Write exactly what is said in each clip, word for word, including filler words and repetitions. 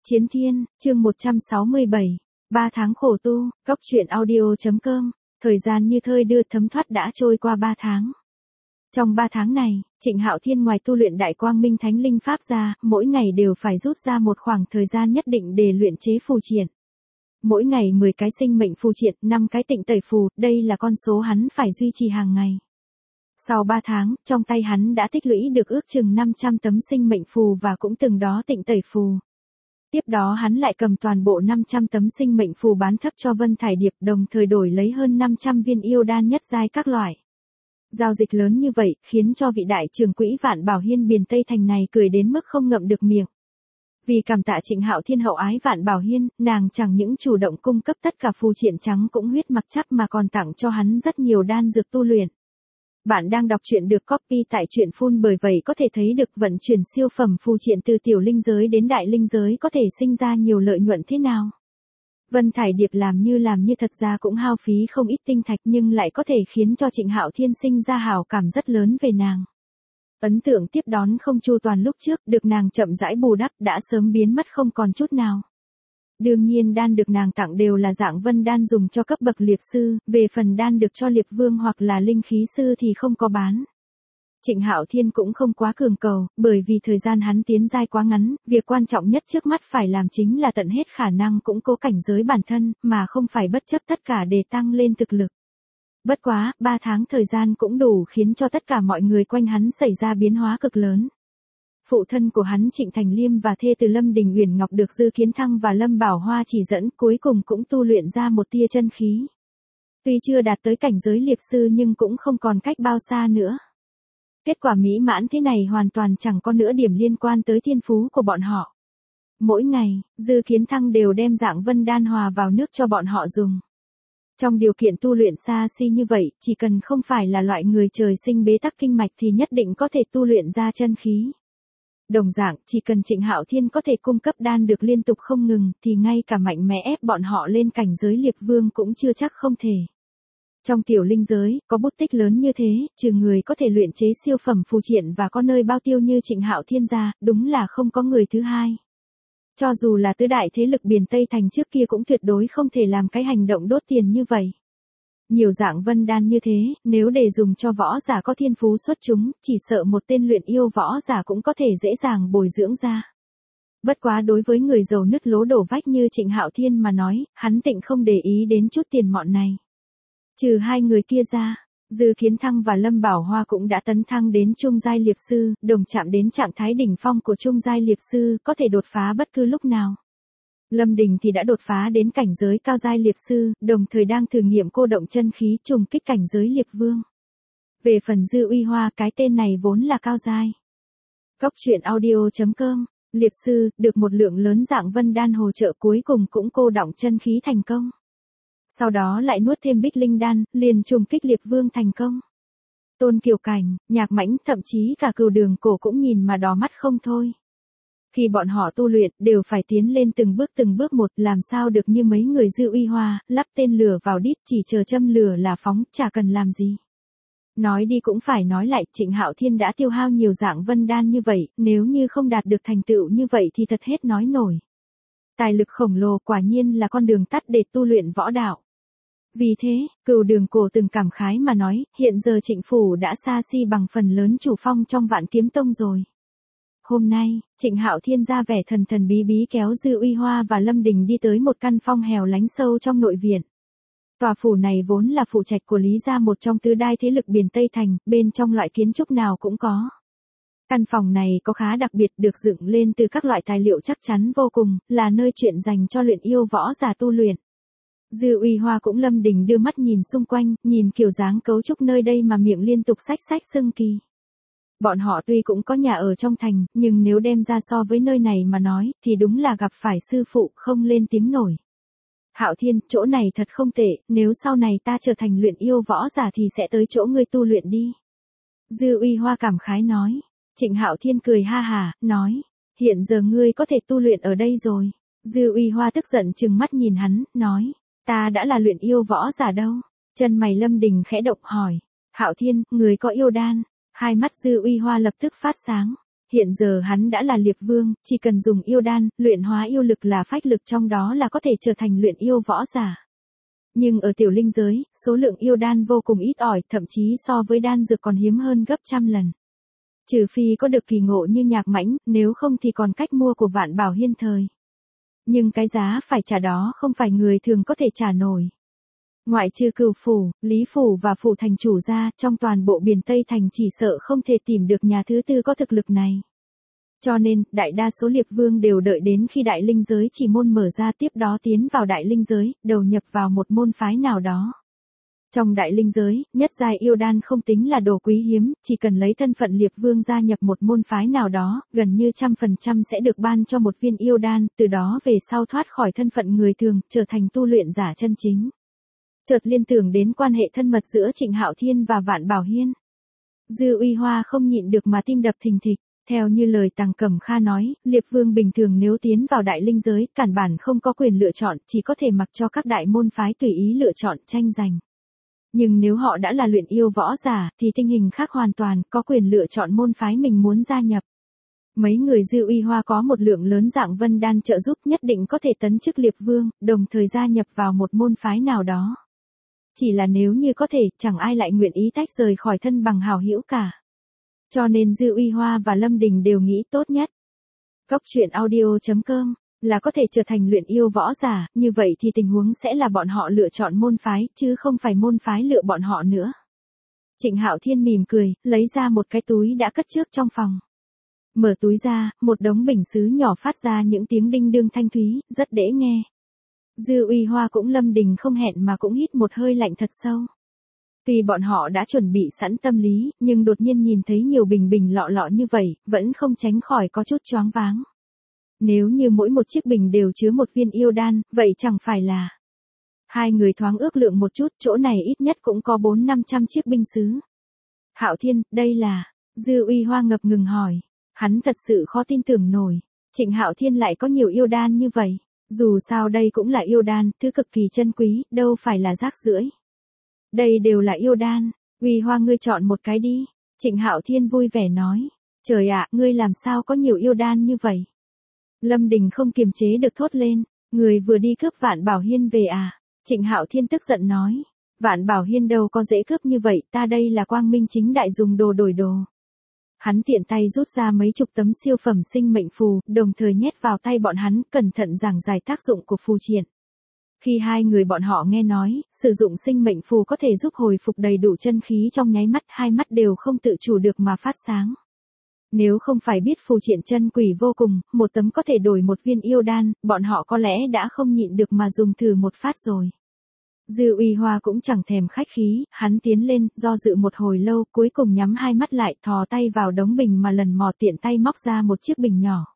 Chiến Thiên, chương một trăm sáu mươi bảy. Ba tháng khổ tu, Cốc Truyện Audio chấm com. Thời gian như thoi đưa thấm thoát đã trôi qua ba tháng. Trong ba tháng này, Trịnh Hạo Thiên ngoài tu luyện Đại Quang Minh Thánh Linh Pháp ra, mỗi ngày đều phải rút ra một khoảng thời gian nhất định để luyện chế phù triện. Mỗi ngày mười cái sinh mệnh phù triện, năm cái tịnh tẩy phù, đây là con số hắn phải duy trì hàng ngày. Sau ba tháng, trong tay hắn đã tích lũy được ước chừng năm trăm tấm sinh mệnh phù và cũng từng đó tịnh tẩy phù. Tiếp đó hắn lại cầm toàn bộ năm trăm tấm sinh mệnh phù bán thấp cho Vân Thải Điệp, đồng thời đổi lấy hơn năm trăm viên yêu đan nhất giai các loại. Giao dịch lớn như vậy, khiến cho vị đại trưởng quỹ Vạn Bảo Hiên Biền Tây Thành này cười đến mức không ngậm được miệng. Vì cảm tạ Trịnh Hạo Thiên hậu ái Vạn Bảo Hiên, nàng chẳng những chủ động cung cấp tất cả phù triện trắng cũng huyết mặc chắp mà còn tặng cho hắn rất nhiều đan dược tu luyện. Bạn đang đọc truyện được copy tại truyện phun, bởi vậy có thể thấy được vận chuyển siêu phẩm phù triện từ tiểu linh giới đến đại linh giới có thể sinh ra nhiều lợi nhuận thế nào. Vân Thải Điệp làm như làm như thật ra cũng hao phí không ít tinh thạch, nhưng lại có thể khiến cho Trịnh Hạo Thiên sinh ra hảo cảm rất lớn về nàng. Ấn tượng tiếp đón không chu toàn lúc trước, được nàng chậm rãi bù đắp đã sớm biến mất không còn chút nào. Đương nhiên đan được nàng tặng đều là dạng vân đan dùng cho cấp bậc liệp sư, về phần đan được cho liệp vương hoặc là linh khí sư thì không có bán. Trịnh Hạo Thiên cũng không quá cường cầu, bởi vì thời gian hắn tiến giai quá ngắn, việc quan trọng nhất trước mắt phải làm chính là tận hết khả năng củng cố cảnh giới bản thân, mà không phải bất chấp tất cả để tăng lên thực lực. Bất quá, ba tháng thời gian cũng đủ khiến cho tất cả mọi người quanh hắn xảy ra biến hóa cực lớn. Phụ thân của hắn Trịnh Thành Liêm và thê từ Lâm Đình Uyển Ngọc được Dư Kiến Thăng và Lâm Bảo Hoa chỉ dẫn, cuối cùng cũng tu luyện ra một tia chân khí. Tuy chưa đạt tới cảnh giới liệp sư nhưng cũng không còn cách bao xa nữa. Kết quả mỹ mãn thế này hoàn toàn chẳng có nữa điểm liên quan tới thiên phú của bọn họ. Mỗi ngày, Dư Kiến Thăng đều đem dạng vân đan hòa vào nước cho bọn họ dùng. Trong điều kiện tu luyện xa xỉ như vậy, chỉ cần không phải là loại người trời sinh bế tắc kinh mạch thì nhất định có thể tu luyện ra chân khí. Đồng dạng, chỉ cần Trịnh Hạo Thiên có thể cung cấp đan được liên tục không ngừng, thì ngay cả mạnh mẽ ép bọn họ lên cảnh giới liệp vương cũng chưa chắc không thể. Trong tiểu linh giới, có bút tích lớn như thế, trừ người có thể luyện chế siêu phẩm phù triện và có nơi bao tiêu như Trịnh Hạo Thiên ra, đúng là không có người thứ hai. Cho dù là tứ đại thế lực Biền Tây Thành trước kia cũng tuyệt đối không thể làm cái hành động đốt tiền như vậy. Nhiều dạng vân đan như thế, nếu để dùng cho võ giả có thiên phú xuất chúng, chỉ sợ một tên luyện yêu võ giả cũng có thể dễ dàng bồi dưỡng ra. Bất quá đối với người giàu nứt lố đổ vách như Trịnh Hạo Thiên mà nói, hắn tịnh không để ý đến chút tiền mọn này. Trừ hai người kia ra, Dư Kiến Thăng và Lâm Bảo Hoa cũng đã tấn thăng đến trung giai liệp sư, đồng chạm đến trạng thái đỉnh phong của trung giai liệp sư, có thể đột phá bất cứ lúc nào. Lâm Đình thì đã đột phá đến cảnh giới cao giai liệp sư, đồng thời đang thử nghiệm cô động chân khí trùng kích cảnh giới liệp vương. Về phần Dư Uy Hoa, cái tên này vốn là cao giai. Cốc Truyện Audio chấm com, liệp sư, được một lượng lớn dạng vân đan hỗ trợ cuối cùng cũng cô động chân khí thành công. Sau đó lại nuốt thêm bích linh đan, liền trùng kích liệp vương thành công. Tôn Kiều Cảnh, Nhạc Mãnh, thậm chí cả Cửu Đường Cổ cũng nhìn mà đỏ mắt không thôi. Khi bọn họ tu luyện, đều phải tiến lên từng bước từng bước một, làm sao được như mấy người Dư Uy Hoa, lắp tên lửa vào đít chỉ chờ châm lửa là phóng, chả cần làm gì. Nói đi cũng phải nói lại, Trịnh Hạo Thiên đã tiêu hao nhiều dạng vân đan như vậy, nếu như không đạt được thành tựu như vậy thì thật hết nói nổi. Tài lực khổng lồ quả nhiên là con đường tắt để tu luyện võ đạo. Vì thế, Cửu Đường Cổ từng cảm khái mà nói, hiện giờ Trịnh phủ đã xa xỉ bằng phần lớn chủ phong trong Vạn Kiếm Tông rồi. Hôm nay, Trịnh Hạo Thiên ra vẻ thần thần bí bí kéo Dư Uy Hoa và Lâm Đình đi tới một căn phong hẻo lánh sâu trong nội viện. Tòa phủ này vốn là phủ trạch của Lý gia, một trong tứ đại thế lực Biền Tây Thành, bên trong loại kiến trúc nào cũng có. Căn phòng này có khá đặc biệt, được dựng lên từ các loại tài liệu chắc chắn vô cùng, là nơi chuyện dành cho luyện yêu võ giả tu luyện. Dư Uy Hoa cũng Lâm Đình đưa mắt nhìn xung quanh, nhìn kiểu dáng cấu trúc nơi đây mà miệng liên tục xách xách xưng kỳ. Bọn họ tuy cũng có nhà ở trong thành, nhưng nếu đem ra so với nơi này mà nói, thì đúng là gặp phải sư phụ không lên tiếng nổi. Hạo Thiên, chỗ này thật không tệ, nếu sau này ta trở thành luyện yêu võ giả thì sẽ tới chỗ ngươi tu luyện đi. Dư Uy Hoa cảm khái nói. Trịnh Hạo Thiên cười ha hả, nói, hiện giờ ngươi có thể tu luyện ở đây rồi. Dư Uy Hoa tức giận trừng mắt nhìn hắn, nói, ta đã là luyện yêu võ giả đâu. Chân mày Lâm Đình khẽ động hỏi, Hạo Thiên, người có yêu đan? Hai mắt Dư Uy Hoa lập tức phát sáng. Hiện giờ hắn đã là Liệp Vương, chỉ cần dùng yêu đan, luyện hóa yêu lực là phách lực trong đó là có thể trở thành luyện yêu võ giả. Nhưng ở tiểu linh giới, số lượng yêu đan vô cùng ít ỏi, thậm chí so với đan dược còn hiếm hơn gấp trăm lần. Trừ phi có được kỳ ngộ như Nhạc Mãnh, nếu không thì còn cách mua của Vạn Bảo Hiên thời. Nhưng cái giá phải trả đó không phải người thường có thể trả nổi. Ngoại trừ Cửu Phủ, Lý Phủ và Phủ thành chủ ra, trong toàn bộ biển Tây Thành chỉ sợ không thể tìm được nhà thứ tư có thực lực này. Cho nên, đại đa số Liệp Vương đều đợi đến khi đại linh giới chỉ môn mở ra tiếp đó tiến vào đại linh giới, đầu nhập vào một môn phái nào đó. Trong đại linh giới, nhất giai yêu đan không tính là đồ quý hiếm, chỉ cần lấy thân phận Liệp Vương gia nhập một môn phái nào đó, gần như trăm phần trăm sẽ được ban cho một viên yêu đan, từ đó về sau thoát khỏi thân phận người thường, trở thành tu luyện giả chân chính. Chợt liên tưởng đến quan hệ thân mật giữa Trịnh Hạo Thiên và Vạn Bảo Hiên. Dư Uy Hoa không nhịn được mà tim đập thình thịch. Theo như lời Tằng Cẩm Kha nói, Liệp Vương bình thường nếu tiến vào đại linh giới, cản bản không có quyền lựa chọn, chỉ có thể mặc cho các đại môn phái tùy ý lựa chọn tranh giành. Nhưng nếu họ đã là luyện yêu võ giả, thì tình hình khác hoàn toàn, có quyền lựa chọn môn phái mình muốn gia nhập. Mấy người Dư Uy Hoa có một lượng lớn dạng vân đan trợ giúp nhất định có thể tấn chức Liệp Vương, đồng thời gia nhập vào một môn phái nào đó. Chỉ là nếu như có thể, chẳng ai lại nguyện ý tách rời khỏi thân bằng hảo hữu cả. Cho nên Dư Uy Hoa và Lâm Đình đều nghĩ tốt nhất. Cốc truyện audio chấm com là có thể trở thành luyện yêu võ giả, như vậy thì tình huống sẽ là bọn họ lựa chọn môn phái, chứ không phải môn phái lựa bọn họ nữa. Trịnh Hạo Thiên mỉm cười, lấy ra một cái túi đã cất trước trong phòng. Mở túi ra, một đống bình sứ nhỏ phát ra những tiếng đinh đương thanh thúy, rất dễ nghe. Dư Uy Hoa cũng Lâm Đình không hẹn mà cũng hít một hơi lạnh thật sâu. Tuy bọn họ đã chuẩn bị sẵn tâm lý, nhưng đột nhiên nhìn thấy nhiều bình bình lọ lọ như vậy, vẫn không tránh khỏi có chút choáng váng. Nếu như mỗi một chiếc bình đều chứa một viên yêu đan, vậy chẳng phải là... Hai người thoáng ước lượng một chút, chỗ này ít nhất cũng có bốn năm trăm chiếc binh sứ. Hạo Thiên, đây là... Dư Uy Hoa ngập ngừng hỏi. Hắn thật sự khó tin tưởng nổi. Trịnh Hạo Thiên lại có nhiều yêu đan như vậy. Dù sao đây cũng là yêu đan, thứ cực kỳ chân quý, đâu phải là rác rưởi. Đây đều là yêu đan, Uy Hoa ngươi chọn một cái đi. Trịnh Hạo Thiên vui vẻ nói. Trời ạ, ngươi làm sao có nhiều yêu đan như vậy? Lâm Đình không kiềm chế được thốt lên. Người vừa đi cướp Vạn Bảo Hiên về à? Trịnh Hạo Thiên tức giận nói. Vạn Bảo Hiên đâu có dễ cướp như vậy, ta đây là quang minh chính đại dùng đồ đổi đồ. Hắn tiện tay rút ra mấy chục tấm siêu phẩm sinh mệnh phù, đồng thời nhét vào tay bọn hắn, cẩn thận giảng giải tác dụng của phù triện. Khi hai người bọn họ nghe nói, sử dụng sinh mệnh phù có thể giúp hồi phục đầy đủ chân khí trong nháy mắt, hai mắt đều không tự chủ được mà phát sáng. Nếu không phải biết phù triện chân quỷ vô cùng, một tấm có thể đổi một viên yêu đan, bọn họ có lẽ đã không nhịn được mà dùng thử một phát rồi. Dư Uy Hoa cũng chẳng thèm khách khí, hắn tiến lên, do dự một hồi lâu, cuối cùng nhắm hai mắt lại, thò tay vào đống bình mà lần mò tiện tay móc ra một chiếc bình nhỏ.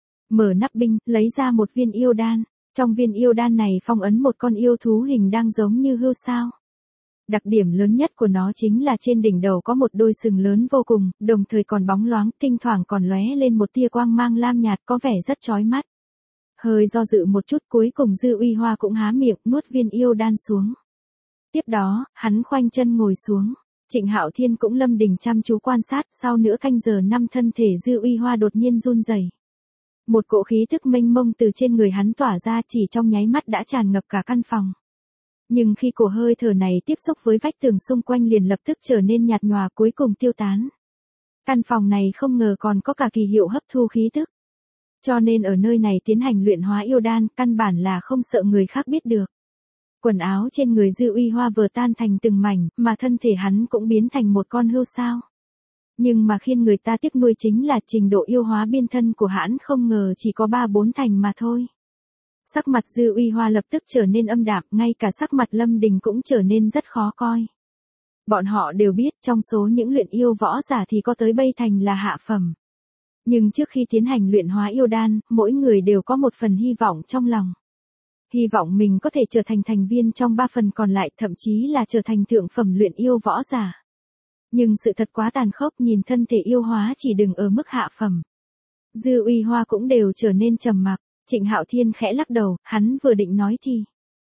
Mở nắp bình, lấy ra một viên yêu đan. Trong viên yêu đan này phong ấn một con yêu thú hình đang giống như hươu sao. Đặc điểm lớn nhất của nó chính là trên đỉnh đầu có một đôi sừng lớn vô cùng, đồng thời còn bóng loáng, thỉnh thoảng còn lóe lên một tia quang mang lam nhạt có vẻ rất chói mắt. Hơi do dự một chút cuối cùng Dư Uy Hoa cũng há miệng nuốt viên yêu đan xuống. Tiếp đó, hắn khoanh chân ngồi xuống. Trịnh Hạo Thiên cũng Lâm Đình chăm chú quan sát, sau nửa canh giờ năm thân thể Dư Uy Hoa đột nhiên run rẩy. Một cỗ khí thức mênh mông từ trên người hắn tỏa ra chỉ trong nháy mắt đã tràn ngập cả căn phòng. Nhưng khi cổ hơi thở này tiếp xúc với vách tường xung quanh liền lập tức trở nên nhạt nhòa cuối cùng tiêu tán. Căn phòng này không ngờ còn có cả kỳ hiệu hấp thu khí tức. Cho nên ở nơi này tiến hành luyện hóa yêu đan, căn bản là không sợ người khác biết được. Quần áo trên người Dư Uy Hoa vừa tan thành từng mảnh, mà thân thể hắn cũng biến thành một con hươu sao. Nhưng mà khiến người ta tiếc nuối chính là trình độ yêu hóa biên thân của hắn không ngờ chỉ có ba bốn thành mà thôi. Sắc mặt Dư Uy Hoa lập tức trở nên âm đạm, ngay cả sắc mặt Lâm Đình cũng trở nên rất khó coi. Bọn họ đều biết trong số những luyện yêu võ giả thì có tới bảy thành là hạ phẩm. Nhưng trước khi tiến hành luyện hóa yêu đan, mỗi người đều có một phần hy vọng trong lòng. Hy vọng mình có thể trở thành thành viên trong ba phần còn lại, thậm chí là trở thành thượng phẩm luyện yêu võ giả. Nhưng sự thật quá tàn khốc, nhìn thân thể yêu hóa chỉ đừng ở mức hạ phẩm. Dư Uy Hoa cũng đều trở nên trầm mặc. Trịnh Hạo Thiên khẽ lắc đầu, hắn vừa định nói thì.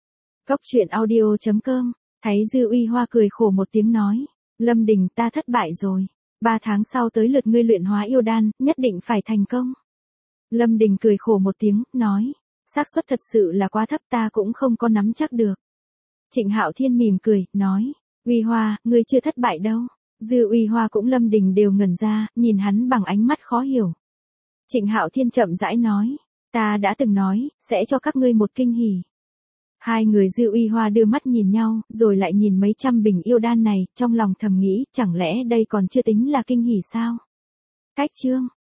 Cốc truyện audio chấm com, thấy Dư Uy Hoa cười khổ một tiếng nói. Lâm Đình ta thất bại rồi. ba tháng sau tới lượt ngươi luyện hóa yêu đan, nhất định phải thành công. Lâm Đình cười khổ một tiếng, nói, xác suất thật sự là quá thấp, ta cũng không có nắm chắc được. Trịnh Hạo Thiên mỉm cười, nói, Uy Hoa, ngươi chưa thất bại đâu. Dư Uy Hoa cũng Lâm Đình đều ngẩn ra, nhìn hắn bằng ánh mắt khó hiểu. Trịnh Hạo Thiên chậm rãi nói, ta đã từng nói, sẽ cho các ngươi một kinh hỉ. Hai người Dư Uy Hoa đưa mắt nhìn nhau, rồi lại nhìn mấy trăm bình yêu đan này, trong lòng thầm nghĩ, chẳng lẽ đây còn chưa tính là kinh hỉ sao? Cách chương